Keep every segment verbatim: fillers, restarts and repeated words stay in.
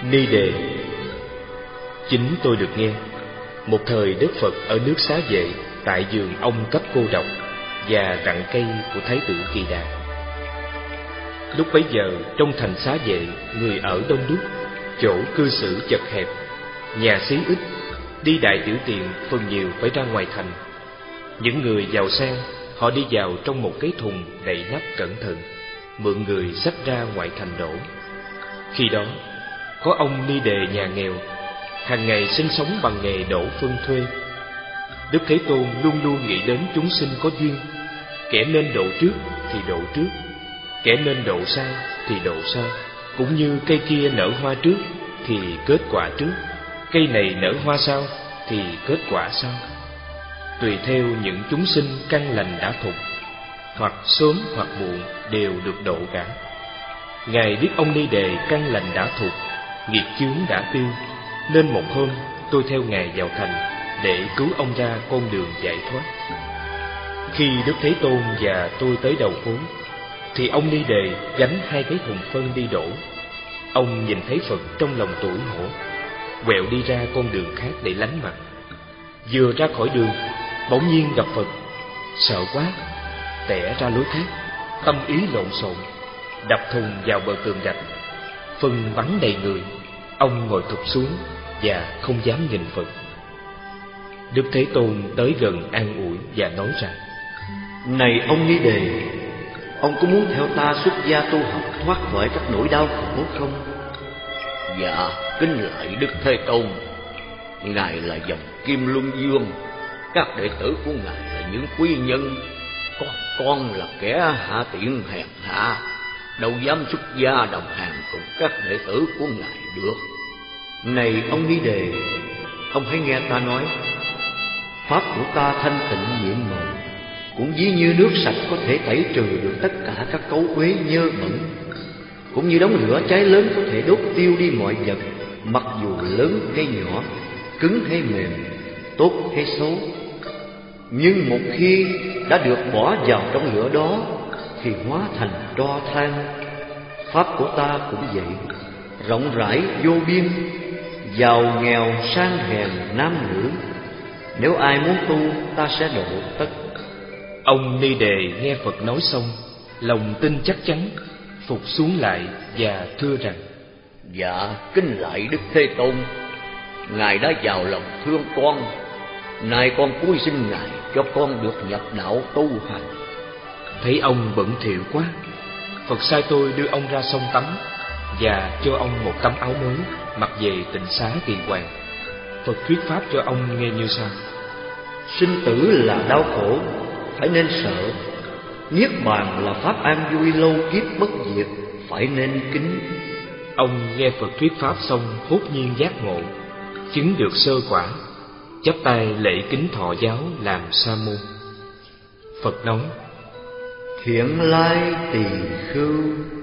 Ni đề. Chính tôi được nghe, một thời Đức Phật ở nước Xá Vệ, tại vườn ông cấp cô độc và rặng cây của Thái tử Kỳ Đà. Lúc bấy giờ trong thành Xá Vệ, người ở đông đúc, chỗ cư xử chật hẹp, nhà xí ít, đi đại tiểu tiện phần nhiều phải ra ngoài thành. Những người giàu sang, họ đi vào trong một cái thùng đậy nắp cẩn thận, mượn người xách ra ngoài thành đổ. Khi đó có ông ni đề nhà nghèo, hàng ngày sinh sống bằng nghề đổ phân thuê. Đức Thế Tôn luôn luôn nghĩ đến chúng sinh có duyên, kẻ nên độ trước thì độ trước, kẻ nên độ sau thì độ sau. Cũng như cây kia nở hoa trước thì kết quả trước, cây này nở hoa sau thì kết quả sau, tùy theo những chúng sinh căn lành đã thục, hoặc sớm hoặc muộn đều được độ cả. Ngài biết ông ni đề căn lành đã thục, nghiệp chướng đã tiêu, nên một hôm tôi theo Ngài vào thành để cứu ông ra con đường giải thoát. Khi Đức Thế Tôn và tôi tới đầu phố, thì ông ni đề gánh hai cái thùng phân đi đổ. Ông nhìn thấy Phật trong lòng tủi hổ, quẹo đi ra con đường khác để lánh mặt. Vừa ra khỏi đường, bỗng nhiên gặp Phật, sợ quá, tẻ ra lối khác, tâm ý lộn xộn, đập thùng vào bờ tường gạch. Phân bắn đầy người, ông ngồi thụp xuống và không dám nhìn Phật. Đức Thế Tôn tới gần an ủi và nói rằng: Này ông ni đề, ông có muốn theo ta xuất gia tu học thoát khỏi các nỗi đau khổ không? Dạ, kính lạy Đức Thế Tôn. Ngài là dòng Kim Luân Dương, các đệ tử của Ngài là những quý nhân, còn con là kẻ hạ tiện hèn hạ, đâu dám xuất gia đồng hành cùng các đệ tử của Ngài được. Này ông ni đề, ông hãy nghe ta nói. Pháp của ta thanh tịnh nhiệm màu, cũng ví như nước sạch có thể tẩy trừ được tất cả các cấu uế nhơ bẩn, cũng như đống lửa cháy lớn có thể đốt tiêu đi mọi vật, mặc dù lớn hay nhỏ, cứng hay mềm, tốt hay xấu. Nhưng một khi đã được bỏ vào trong lửa đó thì hóa thành tro than. Pháp của ta cũng vậy, rộng rãi vô biên, giàu nghèo sang hèn nam nữ. Nếu ai muốn tu, ta sẽ độ tất. Ông ni đề nghe Phật nói xong, lòng tin chắc chắn, phục xuống lại và thưa rằng: Dạ, kính lạy Đức Thế Tôn. Ngài đã giàu lòng thương con, nay con cúi xin Ngài cho con được nhập đạo tu hành. Thấy ông bận thỉu quá, Phật sai tôi đưa ông ra sông tắm và cho ông một tấm áo mới, mặc về tịnh xá Kỳ Hoàng. Phật thuyết pháp cho ông nghe như sau: Sinh tử là đau khổ, phải nên sợ. Niết bàn là pháp an vui lâu kiếp bất diệt, phải nên kính. Ông nghe Phật thuyết pháp xong hốt nhiên giác ngộ, chứng được sơ quả, chắp tay lễ kính thọ giáo làm sa môn. Phật nói: Thiện lai tỳ khưu.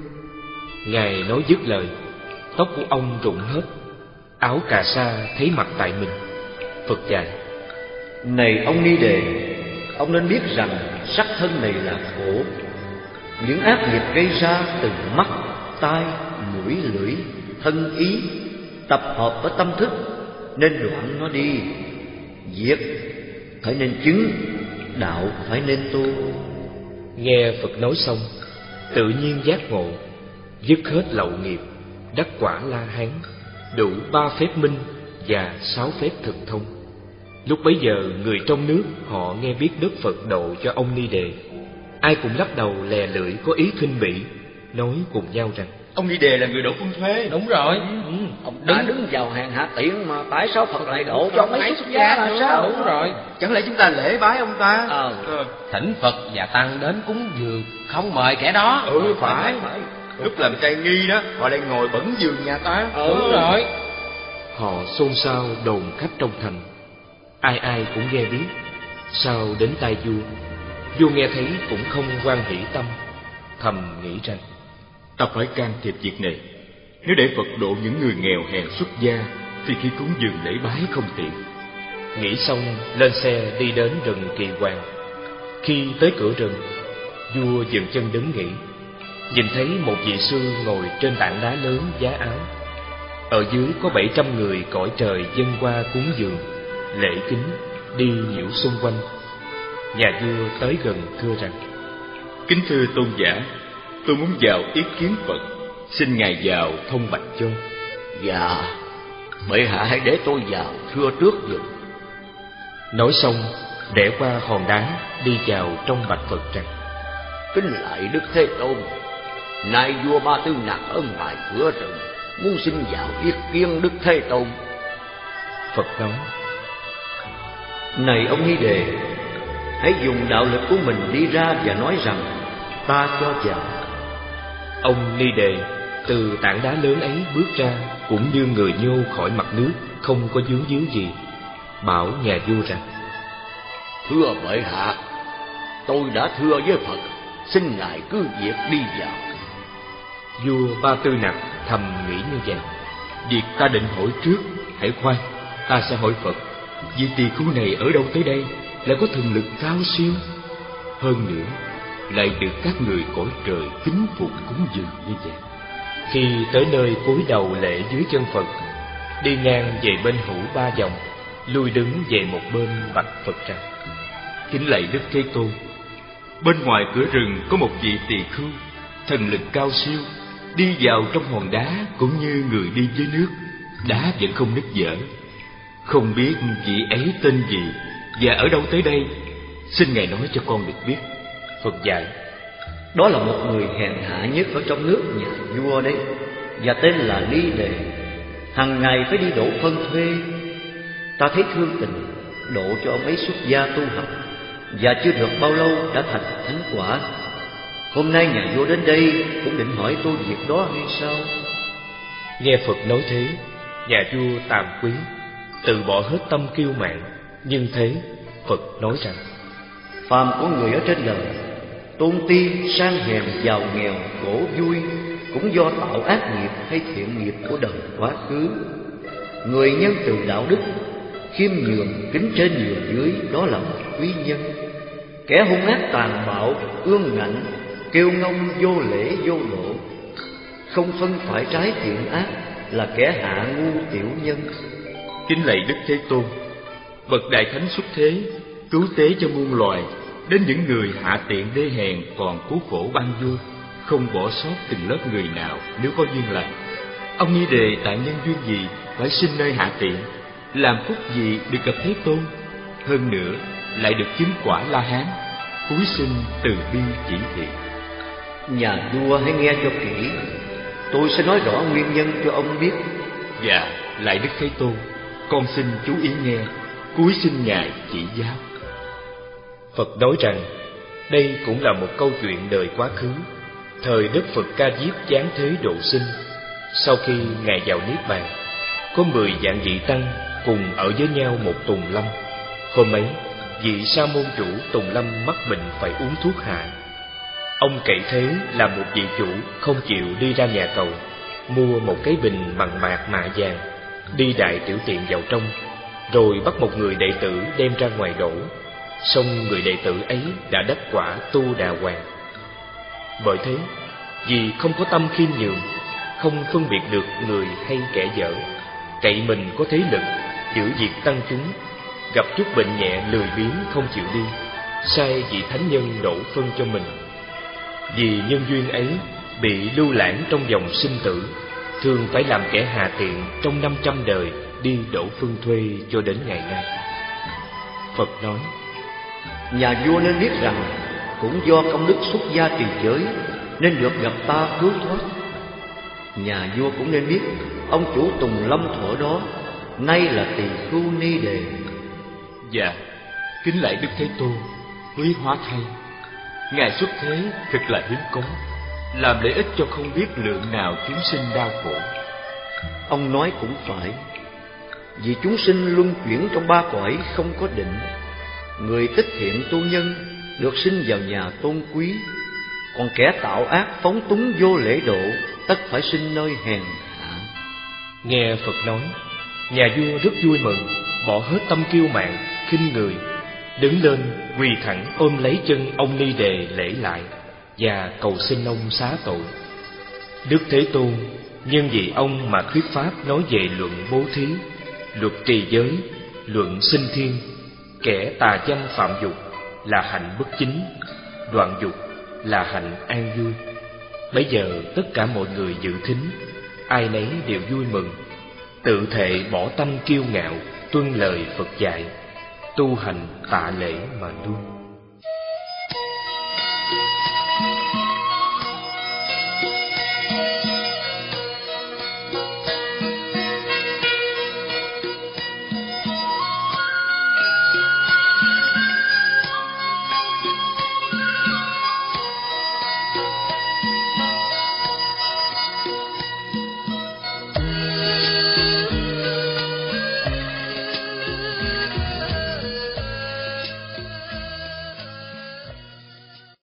Ngài nói dứt lời, tóc của ông rụng hết, áo cà sa thấy mặt tại mình. Phật dạy: Này ông ni đề, ông nên biết rằng sắc thân này là khổ. Những ác nghiệp gây ra từ mắt, tai, mũi, lưỡi, thân ý tập hợp với tâm thức, nên đoạn nó đi. Diệt phải nên chứng, đạo phải nên tu. Nghe Phật nói xong, tự nhiên giác ngộ, dứt hết lậu nghiệp, đắc quả La Hán, đủ ba phép minh và sáu phép thực thông. Lúc bấy giờ người trong nước họ nghe biết Đức Phật độ cho ông ni đề, ai cũng lắc đầu lè lưỡi có ý khinh bỉ, nói cùng nhau rằng: Ông ni đề là người độ phân thuế. Đúng rồi. Ừ. Ông đã đứng vào hàng hạ tiện mà tại sao Phật lại độ cho mấy xuất gia là sao? Đúng rồi. Chẳng lẽ chúng ta lễ bái ông ta? Ờ. ờ. Thỉnh Phật và tăng đến cúng dường, không mời kẻ đó. Ừ, phải. phải. Lúc làm trai nghi đó, họ lại ngồi bẩn giường nhà ta. Ừ. Đúng rồi. Họ xôn xao đồn khắp trong thành, ai ai cũng nghe biết. Sau đến tai vua, vua nghe thấy cũng không hoan hỷ tâm, thầm nghĩ rằng: Ta phải can thiệp việc này. Nếu để Phật độ những người nghèo hèn xuất gia, thì khi cúng dường lễ bái không tiện. Nghĩ xong lên xe đi đến rừng Kỳ Hoàng. Khi tới cửa rừng, vua dừng chân đứng nghỉ, nhìn thấy một vị sư ngồi trên tảng đá lớn vá áo. Ở dưới có bảy trăm người cõi trời dâng qua cúng dường, lễ kính, đi nhiễu xung quanh. Nhà vua tới gần thưa rằng: Kính thưa tôn giả, tôi muốn vào ý kiến Phật, xin ngài vào thông bạch cho. Dạ, bệ hạ hãy để tôi vào thưa trước giùm. Nói xong, rẽ qua hòn đá, đi vào trong bạch Phật rằng: Kính lại Đức Thế Tôn, nay vua Ba Tư Nặc ở ngoài cửa rừng, muốn xin vào ý kiến Đức Thế Tôn. Phật nói: Này ông Ni Đề, hãy dùng đạo lực của mình đi ra và nói rằng ta cho vào. Ông Ni Đề từ tảng đá lớn ấy bước ra, cũng như người nhô khỏi mặt nước, không có vướng víu gì, bảo nhà vua rằng: Thưa bệ hạ, tôi đã thưa với Phật, xin ngài cứ việc đi vào. Vua Ba Tư Nặc thầm nghĩ như vậy: Việc ta định hỏi trước, hãy khoan, ta sẽ hỏi Phật. Vị tỳ khưu này ở đâu tới đây, lại có thần lực cao siêu, hơn nữa lại được các người cõi trời kính phục cúng dường như vậy. Khi tới nơi cúi đầu lễ dưới chân Phật, đi ngang về bên hữu ba vòng, lui đứng về một bên bạch Phật rằng: Kính lạy Đức Thế Tôn, bên ngoài cửa rừng có một vị tỳ khưu, thần lực cao siêu, đi vào trong hòn đá cũng như người đi dưới nước, đá vẫn không nứt vỡ. Không biết vị ấy tên gì và ở đâu tới đây, xin ngài nói cho con được biết. Phật dạy: Đó là một người hèn hạ nhất ở trong nước nhà vua đấy, và tên là Ni Đề. Hằng ngày phải đi đổ phân thuê. Ta thấy thương tình, độ cho ông ấy xuất gia tu học, và chưa được bao lâu đã thành thánh quả. Hôm nay nhà vua đến đây cũng định hỏi tôi việc đó hay sao? Nghe Phật nói thế, nhà vua tàm quý, từ bỏ hết tâm kiêu mạn. Nhưng thế Phật nói rằng: Phàm của người ở trên đời, tôn ti, sang hèn, giàu nghèo, khổ vui, cũng do tạo ác nghiệp hay thiện nghiệp của đời quá khứ. Người nhân từ đạo đức, khiêm nhường, kính trên nhường dưới, đó là một quý nhân. Kẻ hung ác tàn bạo, ương ngạnh, kiêu ngông, vô lễ vô độ, không phân phải trái thiện ác, là kẻ hạ ngu tiểu nhân. Kính lạy Đức Thế Tôn, bậc đại thánh xuất thế, cứu tế cho muôn loài, đến những người hạ tiện đê hèn còn cứu khổ ban vui, không bỏ sót từng lớp người nào nếu có duyên lành. Ông Ni Đề tại nhân duyên gì phải sinh nơi hạ tiện, làm phúc gì được gặp Thế Tôn, hơn nữa lại được chứng quả La Hán, cúi xin từ bi chỉ thị. Nhà vua hãy nghe cho kỹ, tôi sẽ nói rõ nguyên nhân cho ông biết. Dạ, lạy Đức Thế Tôn, con xin chú ý nghe, cúi xin ngài chỉ giáo. Phật nói rằng đây cũng là một câu chuyện đời quá khứ, thời Đức Phật Ca Diếp giáng thế độ sinh. Sau khi ngài vào niết bàn, có mười vạn vị tăng cùng ở với nhau một tùng lâm. Hôm ấy, vị sa môn chủ tùng lâm mắc bệnh phải uống thuốc hạ. Ông cậy thế làm một vị chủ không chịu đi ra nhà cầu, mua một cái bình bằng mạc mạ vàng, đi đại tiểu tiện vào trong, rồi bắt một người đệ tử đem ra ngoài đổ. Xong người đệ tử ấy đã đắc quả tu đà hoàng. Bởi thế, vì không có tâm khiêm nhường, không phân biệt được người hay kẻ dở, cậy mình có thế lực giữ việc tăng chúng, gặp chút bệnh nhẹ lười biếng không chịu đi, sai vị thánh nhân đổ phân cho mình. Vì nhân duyên ấy bị lưu lãng trong dòng sinh tử, thường phải làm kẻ hạ tiện trong năm trăm đời đi đổ phân thuê cho đến ngày nay. Phật nói: Nhà vua nên biết rằng cũng do công đức xuất gia trì giới nên được gặp ta cứu thoát. Nhà vua cũng nên biết ông chủ Tùng Lâm thuở đó nay là tỳ khưu Ni Đề. Dạ, kính lạy Đức Thế Tôn, quý hóa thay, ngài xuất thế thật là hiếm có, làm lợi ích cho không biết lượng nào chúng sinh đau khổ. Ông nói cũng phải, vì chúng sinh luân chuyển trong ba cõi không có định. Người tích thiện tu nhân được sinh vào nhà tôn quý, còn kẻ tạo ác phóng túng vô lễ độ tất phải sinh nơi hèn hạ. Nghe Phật nói, nhà vua rất vui mừng, bỏ hết tâm kiêu mạn, khinh người, đứng lên quỳ thẳng ôm lấy chân ông Ni Đề lễ lại và cầu xin ông xá tội. Đức Thế Tôn Nhưng vì ông mà thuyết pháp nói về luận bố thí, luật trì giới, luận sinh thiên, kẻ tà dâm phạm dục là hạnh bất chính, đoạn dục là hạnh an vui. Bấy giờ tất cả mọi người dự thính, ai nấy đều vui mừng, tự thệ bỏ tâm kiêu ngạo, tuân lời Phật dạy, tu hành tạ lễ mà luôn.